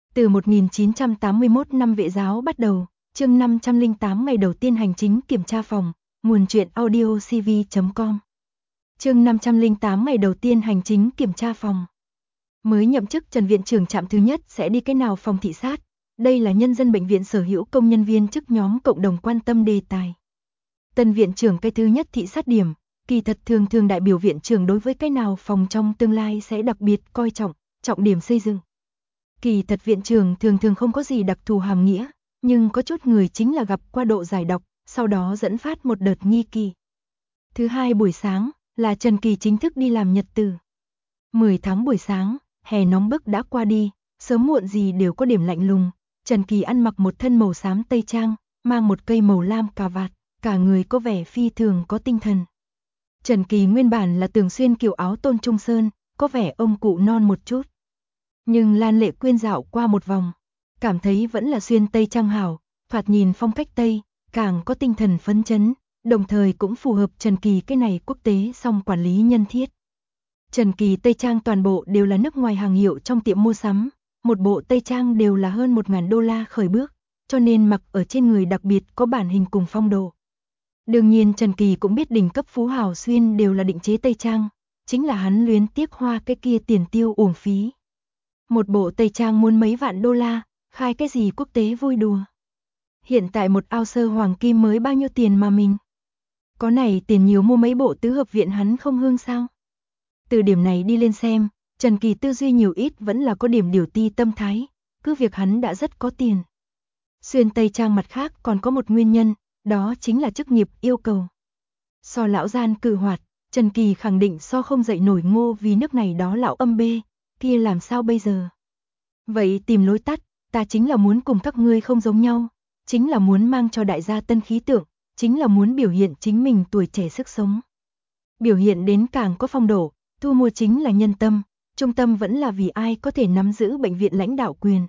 Từ 1981 năm vệ giáo bắt đầu, chương 508 ngày đầu tiên hành chính kiểm tra phòng, nguồn truyện audio cv.com. Chương 508 ngày đầu tiên hành chính kiểm tra phòng. Mới nhậm chức Trần viện trưởng trạm thứ nhất sẽ đi cái nào phòng thị sát, đây là nhân dân bệnh viện sở hữu công nhân viên chức nhóm cộng đồng quan tâm đề tài. Tân viện trưởng cái thứ nhất thị sát điểm, kỳ thật thường đại biểu viện trưởng đối với cái nào phòng trong tương lai sẽ đặc biệt coi trọng, trọng điểm xây dựng. Kỳ thật viện trưởng thường không có gì đặc thù hàm nghĩa, nhưng có chút người chính là gặp qua độ giải độc, sau đó dẫn phát một đợt nghi kỳ. Thứ hai buổi sáng, là Trần Kỳ chính thức đi làm nhật từ. 10 tháng buổi sáng, hè nóng bức đã qua đi, sớm muộn gì đều có điểm lạnh lùng. Trần Kỳ ăn mặc một thân màu xám tây trang, mang một cây màu lam cà vạt, cả người có vẻ phi thường có tinh thần. Trần Kỳ nguyên bản là thường xuyên kiểu áo tôn trung sơn, có vẻ ông cụ non một chút. Nhưng Lan Lệ Quyên dạo qua một vòng, cảm thấy vẫn là xuyên tây trang hảo, thoạt nhìn phong cách Tây, càng có tinh thần phấn chấn, đồng thời cũng phù hợp Trần Kỳ cái này quốc tế song quản lý nhân thiết. Trần Kỳ tây trang toàn bộ đều là nước ngoài hàng hiệu trong tiệm mua sắm, một bộ tây trang đều là hơn 1.000 đô la khởi bước, cho nên mặc ở trên người đặc biệt có bản hình cùng phong độ. Đương nhiên Trần Kỳ cũng biết đỉnh cấp phú hào xuyên đều là định chế tây trang, chính là hắn luyến tiếc hoa cái kia tiền tiêu uổng phí. Một bộ tây trang muốn mấy vạn đô la, khai cái gì quốc tế vui đùa. Hiện tại một ao sơ hoàng kim mới bao nhiêu tiền mà mình có này tiền nhiều mua mấy bộ tứ hợp viện hắn không hương sao. Từ điểm này đi lên xem, Trần Kỳ tư duy nhiều ít vẫn là có điểm điều ti tâm thái, cứ việc hắn đã rất có tiền. Xuyên tây trang mặt khác còn có một nguyên nhân, đó chính là chức nghiệp yêu cầu. So lão gian cự hoạt, Trần Kỳ khẳng định so không dậy nổi Ngô vì nước này đó lão âm bê, kia làm sao bây giờ? Vậy tìm lối tắt, ta chính là muốn cùng các ngươi không giống nhau, chính là muốn mang cho đại gia tân khí tượng, chính là muốn biểu hiện chính mình tuổi trẻ sức sống. Biểu hiện đến càng có phong độ, thu mua chính là nhân tâm, trung tâm vẫn là vì ai có thể nắm giữ bệnh viện lãnh đạo quyền.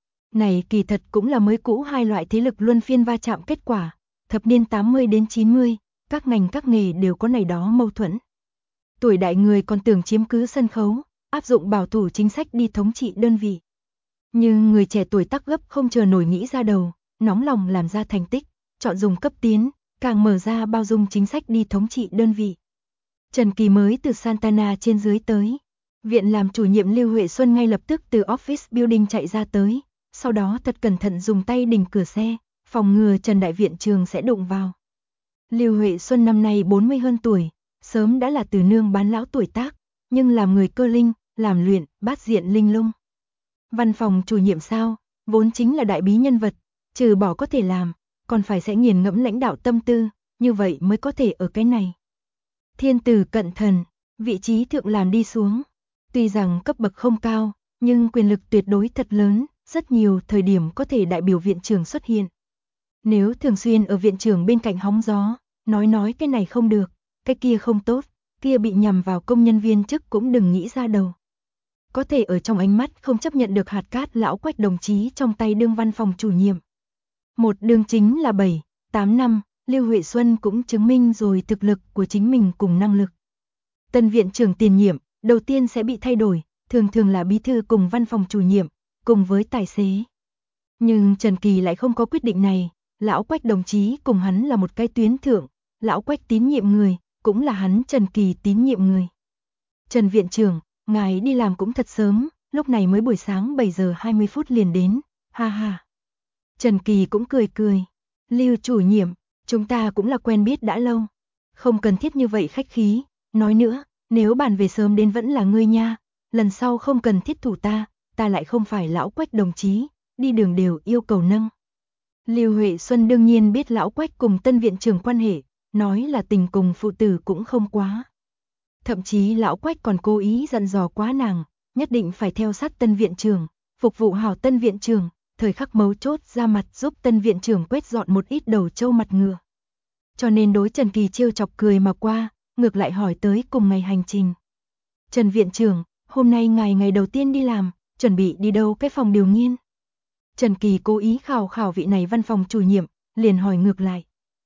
Này kỳ thật cũng là mới cũ hai loại thế lực luân phiên va chạm kết quả, thập niên 80 đến 90, các ngành các nghề đều có này đó mâu thuẫn. Tuổi đại người còn tưởng chiếm cứ sân khấu, áp dụng bảo thủ chính sách đi thống trị đơn vị. Nhưng người trẻ tuổi tắc gấp không chờ nổi nghĩ ra đầu, nóng lòng làm ra thành tích, chọn dùng cấp tiến, càng mở ra bao dung chính sách đi thống trị đơn vị. Trần Kỳ mới từ Santana trên dưới tới. Viện làm chủ nhiệm Lưu Huệ Xuân ngay lập tức từ office building chạy ra tới, sau đó thật cẩn thận dùng tay đỉnh cửa xe, phòng ngừa Trần Đại Viện Trường sẽ đụng vào. Lưu Huệ Xuân năm nay 40 hơn tuổi, sớm đã là từ nương bán lão tuổi tác, nhưng làm người cơ linh, làm luyện, bát diện linh lung. Văn phòng chủ nhiệm sao, vốn chính là đại bí nhân vật, trừ bỏ có thể làm, còn phải sẽ nghiền ngẫm lãnh đạo tâm tư, như vậy mới có thể ở cái này. Thiên tử cận thần, vị trí thượng làm đi xuống. Tuy rằng cấp bậc không cao, nhưng quyền lực tuyệt đối thật lớn, rất nhiều thời điểm có thể đại biểu viện trưởng xuất hiện. Nếu thường xuyên ở viện trưởng bên cạnh hóng gió, nói cái này không được, cái kia không tốt, kia bị nhằm vào công nhân viên chức cũng đừng nghĩ ra đầu. Có thể ở trong ánh mắt không chấp nhận được hạt cát lão Quách đồng chí trong tay đương văn phòng chủ nhiệm. Một đương chính là 7, 8 năm, Lưu Huệ Xuân cũng chứng minh rồi thực lực của chính mình cùng năng lực. Tân viện trưởng tiền nhiệm, đầu tiên sẽ bị thay đổi, thường là bí thư cùng văn phòng chủ nhiệm, cùng với tài xế. Nhưng Trần Kỳ lại không có quyết định này, lão Quách đồng chí cùng hắn là một cái tuyến thượng, lão Quách tín nhiệm người, cũng là hắn Trần Kỳ tín nhiệm người. Trần viện trưởng, ngài đi làm cũng thật sớm, lúc này mới buổi sáng 7 giờ 20 phút liền đến, ha ha. Trần Kỳ cũng cười, Lưu chủ nhiệm, chúng ta cũng là quen biết đã lâu, không cần thiết như vậy khách khí, nói nữa, nếu bàn về sớm đến vẫn là ngươi nha, lần sau không cần thiết thủ ta lại không phải lão Quách đồng chí, đi đường đều yêu cầu nâng. Lưu Huệ Xuân đương nhiên biết lão Quách cùng tân viện trưởng quan hệ, nói là tình cùng phụ tử cũng không quá. Thậm chí lão Quách còn cố ý dặn dò quá nàng, nhất định phải theo sát tân viện trưởng, phục vụ hảo tân viện trưởng, thời khắc mấu chốt ra mặt giúp tân viện trưởng quét dọn một ít đầu trâu mặt ngựa. Cho nên đối Trần Kỳ trêu chọc cười mà qua, ngược lại hỏi tới cùng ngày hành trình. Trần viện trưởng, hôm nay ngài ngày đầu tiên đi làm, chuẩn bị đi đâu cái phòng điều nghiên? Trần Kỳ cố ý khảo vị này văn phòng chủ nhiệm, liền hỏi ngược lại.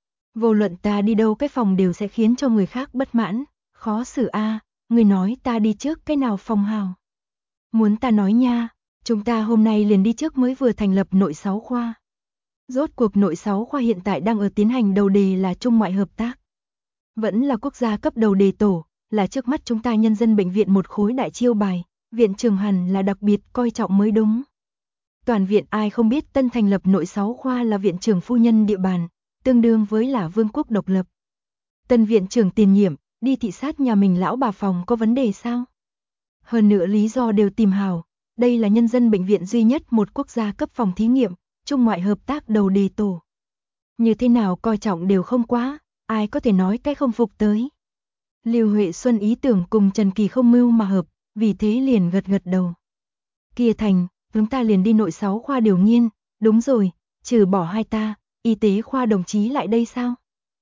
Vô luận ta đi đâu cái phòng đều sẽ khiến cho người khác bất mãn, khó xử a, người nói ta đi trước cái nào phòng hào. Muốn ta nói nha, Chúng ta hôm nay liền đi trước mới vừa thành lập nội 6 khoa. Rốt cuộc nội 6 khoa hiện tại đang ở tiến hành đầu đề là trung ngoại hợp tác. Vẫn là quốc gia cấp đầu đề tổ, là trước mắt chúng ta nhân dân bệnh viện một khối đại chiêu bài, viện trưởng hẳn là đặc biệt coi trọng mới đúng. Toàn viện ai không biết tân thành lập nội 6 khoa là viện trưởng phu nhân địa bàn, tương đương với là vương quốc độc lập. Tân viện trưởng tiền nhiệm, đi thị sát nhà mình lão bà phòng có vấn đề sao? Hơn nữa lý do đều tìm hào, đây là nhân dân bệnh viện duy nhất một quốc gia cấp phòng thí nghiệm, trung ngoại hợp tác đầu đề tổ. Như thế nào coi trọng đều không quá, ai có thể nói cái không phục tới. Lưu Huệ Xuân ý tưởng cùng Trần Kỳ không mưu mà hợp, vì thế liền gật gật đầu. Kia thành, chúng ta liền đi nội 6 khoa điều nghiên, đúng rồi, trừ bỏ hai ta, y tế khoa đồng chí lại đây sao?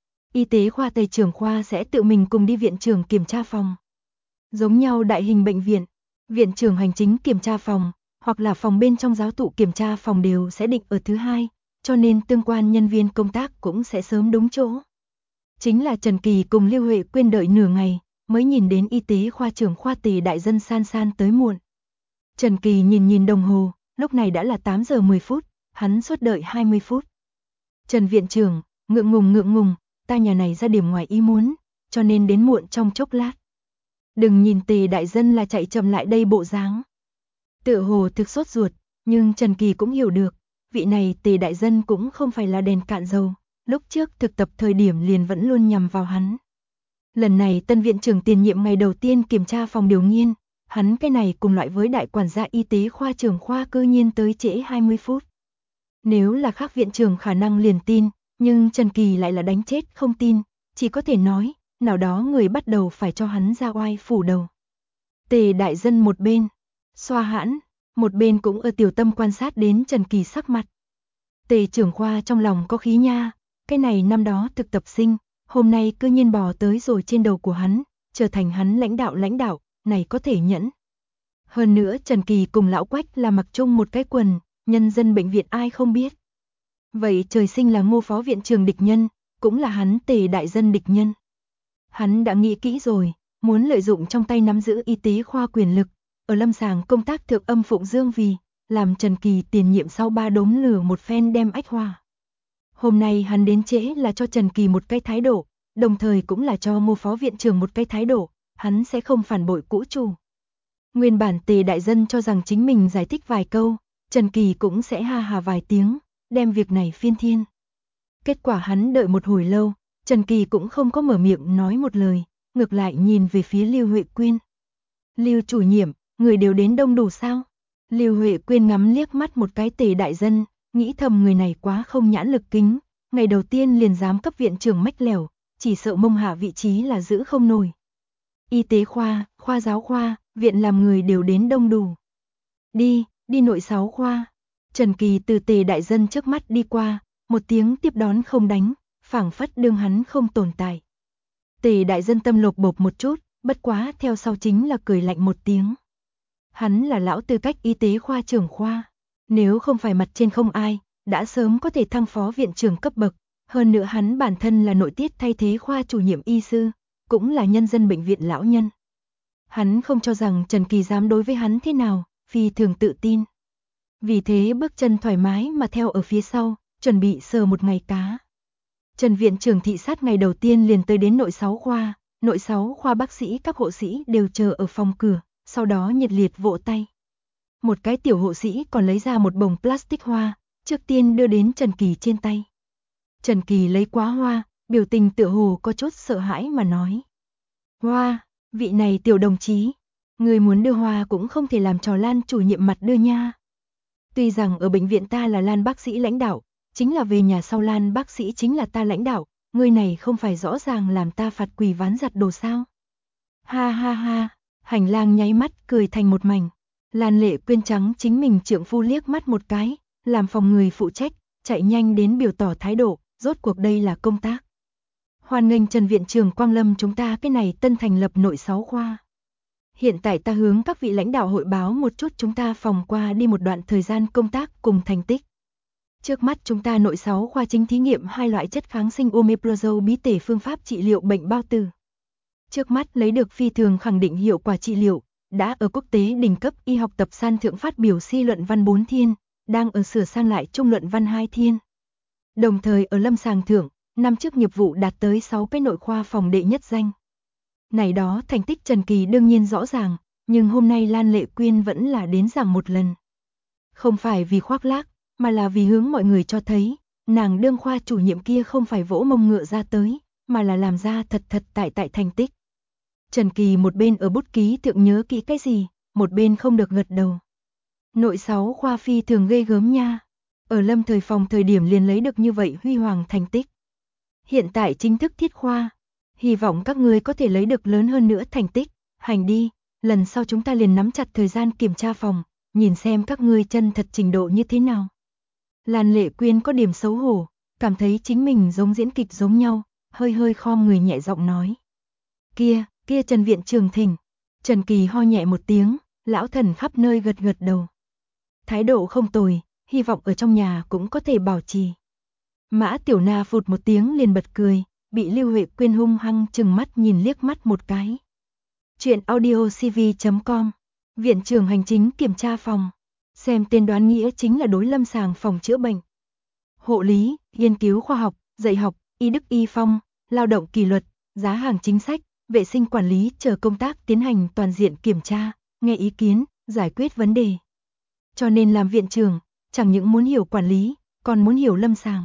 Y tế khoa tây trưởng khoa sẽ tự mình cùng đi viện trưởng kiểm tra phòng. Giống nhau đại hình bệnh viện, viện trưởng hành chính kiểm tra phòng, hoặc là phòng bên trong giáo thụ kiểm tra phòng đều sẽ định ở thứ hai, cho nên tương quan nhân viên công tác cũng sẽ sớm đúng chỗ. Chính là Trần Kỳ cùng Lưu Huệ Quyên đợi nửa ngày, mới nhìn đến y tế khoa trưởng khoa Tề đại dân san san tới muộn. Trần Kỳ nhìn đồng hồ, lúc này đã là 8 giờ 10 phút, hắn suốt đợi 20 phút. Trần viện trưởng, ngượng ngùng, ta nhà này ra điểm ngoài ý muốn, cho nên đến muộn trong chốc lát. Đừng nhìn Tề đại dân là chạy chậm lại đây bộ dáng. Tựa hồ thực sốt ruột, nhưng Trần Kỳ cũng hiểu được, vị này Tề đại dân cũng không phải là đèn cạn dầu, lúc trước thực tập thời điểm liền vẫn luôn nhằm vào hắn. Lần này tân viện trưởng tiền nhiệm ngày đầu tiên kiểm tra phòng điều nghiên, hắn cái này cùng loại với đại quản gia y tế khoa trưởng khoa cư nhiên tới trễ 20 phút. Nếu là khác viện trưởng khả năng liền tin, nhưng Trần Kỳ lại là đánh chết không tin, chỉ có thể nói, nào đó người bắt đầu phải cho hắn ra oai phủ đầu. Tề đại dân một bên, xoa hãn, một bên cũng ở tiểu tâm quan sát đến Trần Kỳ sắc mặt. Tề trưởng khoa trong lòng có khí nha, cái này năm đó thực tập sinh, hôm nay cư nhiên bò tới rồi trên đầu của hắn, trở thành hắn lãnh đạo, này có thể nhẫn. Hơn nữa Trần Kỳ cùng lão Quách là mặc chung một cái quần, nhân dân bệnh viện ai không biết. Vậy trời sinh là Ngô phó viện trưởng địch nhân, cũng là hắn Tề đại dân địch nhân. Hắn đã nghĩ kỹ rồi, muốn lợi dụng trong tay nắm giữ y tế khoa quyền lực, ở lâm sàng công tác thượng âm phụng dương vì, làm Trần Kỳ tiền nhiệm sau 3 đốm lửa một phen đem ách hoa. Hôm nay hắn đến trễ là cho Trần Kỳ một cái thái độ, đồng thời cũng là cho Ngô phó viện trưởng một cái thái độ, hắn sẽ không phản bội cũ chủ. Nguyên bản Tề đại dân cho rằng chính mình giải thích vài câu, Trần Kỳ cũng sẽ ha hà vài tiếng, đem việc này phiên thiên. Kết quả hắn đợi một hồi lâu, Trần Kỳ cũng không có mở miệng nói một lời, ngược lại nhìn về phía Lưu Huệ Quyên. Lưu chủ nhiệm, người đều đến đông đủ sao? Lưu Huệ Quyên ngắm liếc mắt một cái Tề đại dân, nghĩ thầm người này quá không nhãn lực kính, ngày đầu tiên liền dám cấp viện trưởng mách lẻo, chỉ sợ mông hạ vị trí là giữ không nổi. Y tế khoa, khoa giáo khoa, viện làm người đều đến đông đủ. Đi nội 6 khoa. Trần Kỳ từ Tề đại dân trước mắt đi qua, một tiếng tiếp đón không đánh, phảng phất đương hắn không tồn tại. Tề đại dân tâm lột bột một chút, bất quá theo sau chính là cười lạnh một tiếng. Hắn là lão tư cách y tế khoa trưởng khoa, nếu không phải mặt trên không ai, đã sớm có thể thăng phó viện trưởng cấp bậc, hơn nữa hắn bản thân là nội tiết thay thế khoa chủ nhiệm y sư, cũng là nhân dân bệnh viện lão nhân. Hắn không cho rằng Trần Kỳ dám đối với hắn thế nào, phi thường tự tin. Vì thế bước chân thoải mái mà theo ở phía sau, chuẩn bị sờ một ngày cá. Trần viện trưởng thị sát ngày đầu tiên liền tới đến nội 6 khoa bác sĩ các hộ sĩ đều chờ ở phòng cửa, sau đó nhiệt liệt vỗ tay. Một cái tiểu hộ sĩ còn lấy ra một bồng plastic hoa, trước tiên đưa đến Trần Kỳ trên tay. Trần Kỳ lấy quá hoa, biểu tình tựa hồ có chút sợ hãi mà nói. Hoa, vị này tiểu đồng chí, người muốn đưa hoa cũng không thể làm trò Lan chủ nhiệm mặt đưa nha. Tuy rằng ở bệnh viện ta là Lan bác sĩ lãnh đạo, chính là về nhà sau Lan bác sĩ chính là ta lãnh đạo, người này không phải rõ ràng làm ta phạt quỳ ván giặt đồ sao. Ha ha ha, hành lang nháy mắt cười thành một mảnh. Lan Lệ Quyên trắng chính mình trượng phu liếc mắt một cái, làm phòng người phụ trách, chạy nhanh đến biểu tỏ thái độ, rốt cuộc đây là công tác. Hoan nghênh Trần viện trưởng quang lâm chúng ta cái này tân thành lập nội 6 khoa. Hiện tại ta hướng các vị lãnh đạo hội báo một chút chúng ta phòng qua đi một đoạn thời gian công tác cùng thành tích. Trước mắt chúng ta nội 6 khoa chính thí nghiệm 2 loại chất kháng sinh omeprazole bí tể phương pháp trị liệu bệnh bao tử. Trước mắt lấy được phi thường khẳng định hiệu quả trị liệu, đã ở quốc tế đỉnh cấp y học tập san thượng phát biểu si luận văn 4 thiên, đang ở sửa sang lại trung luận văn 2 thiên. Đồng thời ở lâm sàng thượng, năm trước nghiệp vụ đạt tới 6 cái nội khoa phòng đệ nhất danh. Này đó thành tích Trần Kỳ đương nhiên rõ ràng, nhưng hôm nay Lan Lệ Quyên vẫn là đến giảng một lần. Không phải vì khoác lác, mà là vì hướng mọi người cho thấy, nàng đương khoa chủ nhiệm kia không phải vỗ mông ngựa ra tới, mà là làm ra thật tại thành tích. Trần Kỳ một bên ở bút ký thượng nhớ kỹ cái gì, một bên không được gật đầu. Nội 6 khoa phi thường ghê gớm nha. Ở lâm thời phòng thời điểm liền lấy được như vậy huy hoàng thành tích. Hiện tại chính thức thiết khoa. Hy vọng các ngươi có thể lấy được lớn hơn nữa thành tích. Hành đi, lần sau chúng ta liền nắm chặt thời gian kiểm tra phòng, nhìn xem các ngươi chân thật trình độ như thế nào. Lan Lệ Quyên có điểm xấu hổ, cảm thấy chính mình giống diễn kịch giống nhau, hơi khom người nhẹ giọng nói. Kia Trần viện trưởng thỉnh. Trần Kỳ ho nhẹ một tiếng, lão thần khắp nơi gật đầu. Thái độ không tồi, hy vọng ở trong nhà cũng có thể bảo trì. Mã Tiểu Na phụt một tiếng liền bật cười, bị Lưu Huệ Quyên hung hăng chừng mắt nhìn liếc mắt một cái. Chuyện audiocv.com. Viện trưởng hành chính kiểm tra phòng. Xem tên đoán nghĩa chính là đối lâm sàng phòng chữa bệnh. Hộ lý, nghiên cứu khoa học, dạy học, y đức y phong, lao động kỷ luật, giá hàng chính sách, vệ sinh quản lý chờ công tác tiến hành toàn diện kiểm tra, nghe ý kiến, giải quyết vấn đề. Cho nên làm viện trưởng, chẳng những muốn hiểu quản lý, còn muốn hiểu lâm sàng.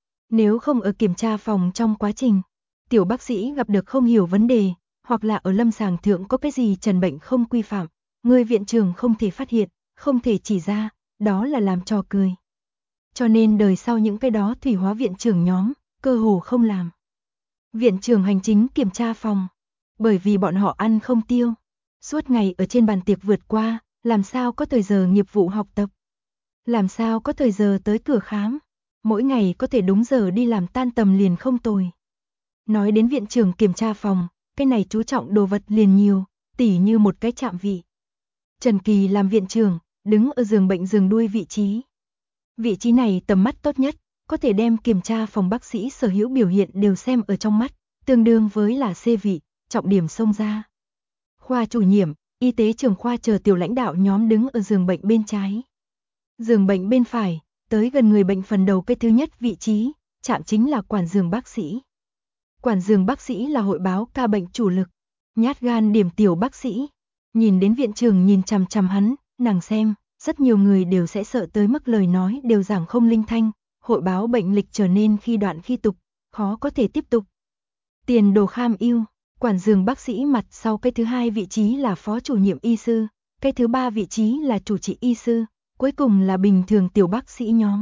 Nếu không ở kiểm tra phòng trong quá trình, tiểu bác sĩ gặp được không hiểu vấn đề, hoặc là ở lâm sàng thượng có cái gì trần bệnh không quy phạm, người viện trưởng không thể phát hiện, không thể chỉ ra, đó là làm trò cười. Cho nên đời sau những cái đó thủy hóa viện trưởng nhóm, cơ hồ không làm. Viện trưởng hành chính kiểm tra phòng, bởi vì bọn họ ăn không tiêu, suốt ngày ở trên bàn tiệc vượt qua, làm sao có thời giờ nghiệp vụ học tập, làm sao có thời giờ tới cửa khám, mỗi ngày có thể đúng giờ đi làm tan tầm liền không tồi. Nói đến viện trưởng kiểm tra phòng, cái này chú trọng đồ vật liền nhiều, tỉ như một cái chạm vị. Trần Kỳ làm viện trưởng, đứng ở giường bệnh giường đuôi vị trí. Vị trí này tầm mắt tốt nhất, có thể đem kiểm tra phòng bác sĩ sở hữu biểu hiện đều xem ở trong mắt, tương đương với là C vị, trọng điểm xông ra. Khoa chủ nhiệm, y tế trưởng khoa chờ tiểu lãnh đạo nhóm đứng ở giường bệnh bên trái. Giường bệnh bên phải, tới gần người bệnh phần đầu cái thứ nhất vị trí, chạm chính là quản giường bác sĩ. Quản giường bác sĩ là hội báo ca bệnh chủ lực, nhát gan điểm tiểu bác sĩ. Nhìn đến viện trưởng nhìn chằm chằm hắn, nàng xem, rất nhiều người đều sẽ sợ tới mức lời nói đều giảng không linh thanh, hội báo bệnh lịch trở nên khi đoạn khi tục, khó có thể tiếp tục. Tiền đồ kham ưu, quản giường bác sĩ mặt sau cái thứ hai vị trí là phó chủ nhiệm y sư, cái thứ ba vị trí là chủ trị y sư, cuối cùng là bình thường tiểu bác sĩ nhóm.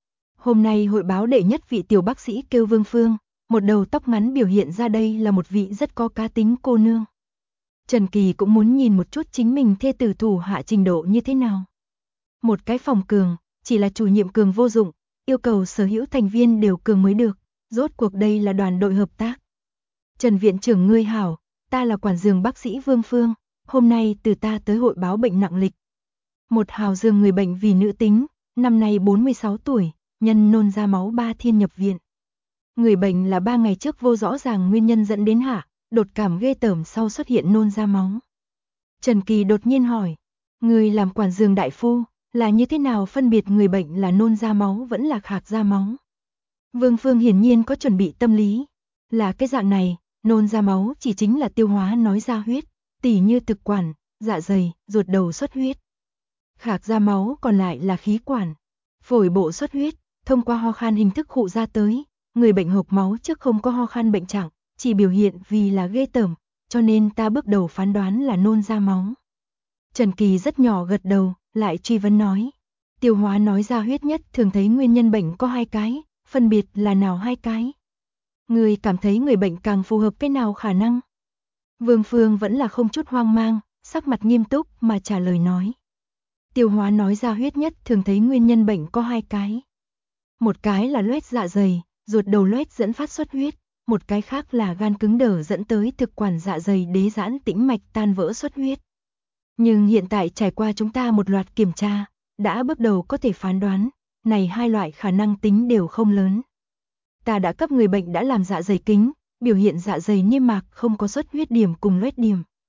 Hôm nay hội báo đệ nhất vị tiểu bác sĩ kêu Vương Phương, một đầu tóc ngắn biểu hiện ra đây là một vị rất có cá tính cô nương. Trần Kỳ cũng muốn nhìn một chút chính mình thê tử thủ hạ trình độ như thế nào. Một cái phòng cường, chỉ là chủ nhiệm cường vô dụng, yêu cầu sở hữu thành viên đều cường mới được, rốt cuộc đây là đoàn đội hợp tác. Trần viện trưởng ngươi hảo, ta là quản giường bác sĩ Vương Phương, hôm nay từ ta tới hội báo bệnh nặng lịch. Một hào giường người bệnh vì nữ tính, năm nay 46 tuổi, nhân nôn ra máu 3 thiên nhập viện. Người bệnh là 3 ngày trước vô rõ ràng nguyên nhân dẫn đến hạ, đột cảm ghê tởm sau xuất hiện nôn ra máu. Trần Kỳ đột nhiên hỏi, người làm quản giường đại phu, là như thế nào phân biệt người bệnh là nôn ra máu vẫn là khạc ra máu? Vương Phương hiển nhiên có chuẩn bị tâm lý, là cái dạng này, nôn ra máu chỉ chính là tiêu hóa nói ra huyết, tỉ như thực quản, dạ dày, ruột đầu xuất huyết. Khạc ra máu còn lại là khí quản, phổi bộ xuất huyết, thông qua ho khan hình thức khụ ra tới, người bệnh hộc máu trước không có ho khan bệnh trạng, chỉ biểu hiện vì là ghê tởm, cho nên ta bước đầu phán đoán là nôn ra máu. Trần Kỳ rất nhỏ gật đầu, lại truy vấn nói, tiêu hóa nói ra huyết nhất thường thấy nguyên nhân bệnh có 2 cái, phân biệt là nào 2 cái? Người cảm thấy người bệnh càng phù hợp cái nào khả năng? Vương Phương vẫn là không chút hoang mang, sắc mặt nghiêm túc mà trả lời nói. Tiêu hóa nói ra huyết nhất thường thấy nguyên nhân bệnh có 2 cái. Một cái là loét dạ dày, ruột đầu loét dẫn phát xuất huyết, một cái khác là gan cứng đờ dẫn tới thực quản dạ dày đế giãn tĩnh mạch tan vỡ xuất huyết. Nhưng hiện tại trải qua chúng ta một loạt kiểm tra, đã bước đầu có thể phán đoán, này 2 loại khả năng tính đều không lớn. Ta đã cấp người bệnh đã làm dạ dày kính, biểu hiện dạ dày niêm mạc không có xuất huyết điểm cùng loét điểm.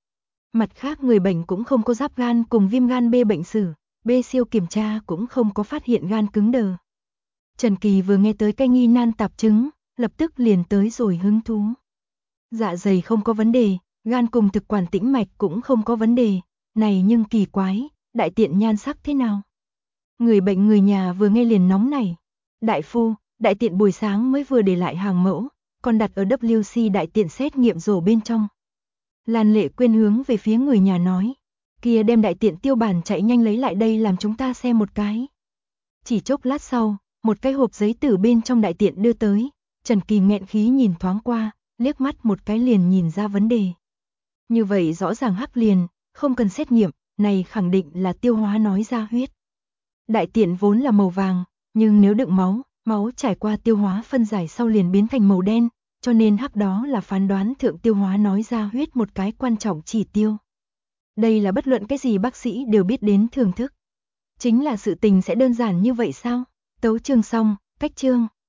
Mặt khác người bệnh cũng không có giáp gan cùng viêm gan B bệnh sử, B siêu kiểm tra cũng không có phát hiện gan cứng đờ. Trần Kỳ vừa nghe tới cái nghi nan tạp chứng, lập tức liền tới rồi hứng thú. Dạ dày không có vấn đề, gan cùng thực quản tĩnh mạch cũng không có vấn đề, này nhưng kỳ quái, đại tiện nhan sắc thế nào? Người bệnh người nhà vừa nghe liền nóng nảy. Đại phu, đại tiện buổi sáng mới vừa để lại hàng mẫu, còn đặt ở WC đại tiện xét nghiệm rổ bên trong. Lan Lệ Quyên hướng về phía người nhà nói, kia đem đại tiện tiêu bản chạy nhanh lấy lại đây làm chúng ta xem một cái. Chỉ chốc lát sau, một cái hộp giấy từ bên trong đại tiện đưa tới, Trần Kỳ nghẹn khí nhìn thoáng qua, liếc mắt một cái liền nhìn ra vấn đề. Như vậy rõ ràng hắc liền, không cần xét nghiệm, này khẳng định là tiêu hóa nói ra huyết. Đại tiện vốn là màu vàng, nhưng nếu đựng máu, máu trải qua tiêu hóa phân giải sau liền biến thành màu đen, cho nên hắc đó là phán đoán thượng tiêu hóa nói ra huyết một cái quan trọng chỉ tiêu. Đây là bất luận cái gì bác sĩ đều biết đến thưởng thức. Chính là sự tình sẽ đơn giản như vậy sao? Tấu chương xong, cách chương.